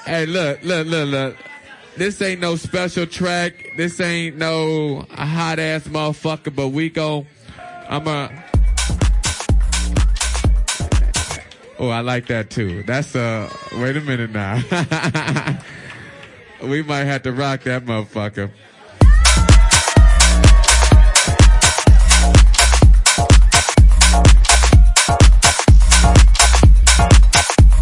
Hey, look. This ain't no special track. This ain't no hot ass motherfucker, but Oh, I like that too. That's wait a minute now. We might have to rock that motherfucker.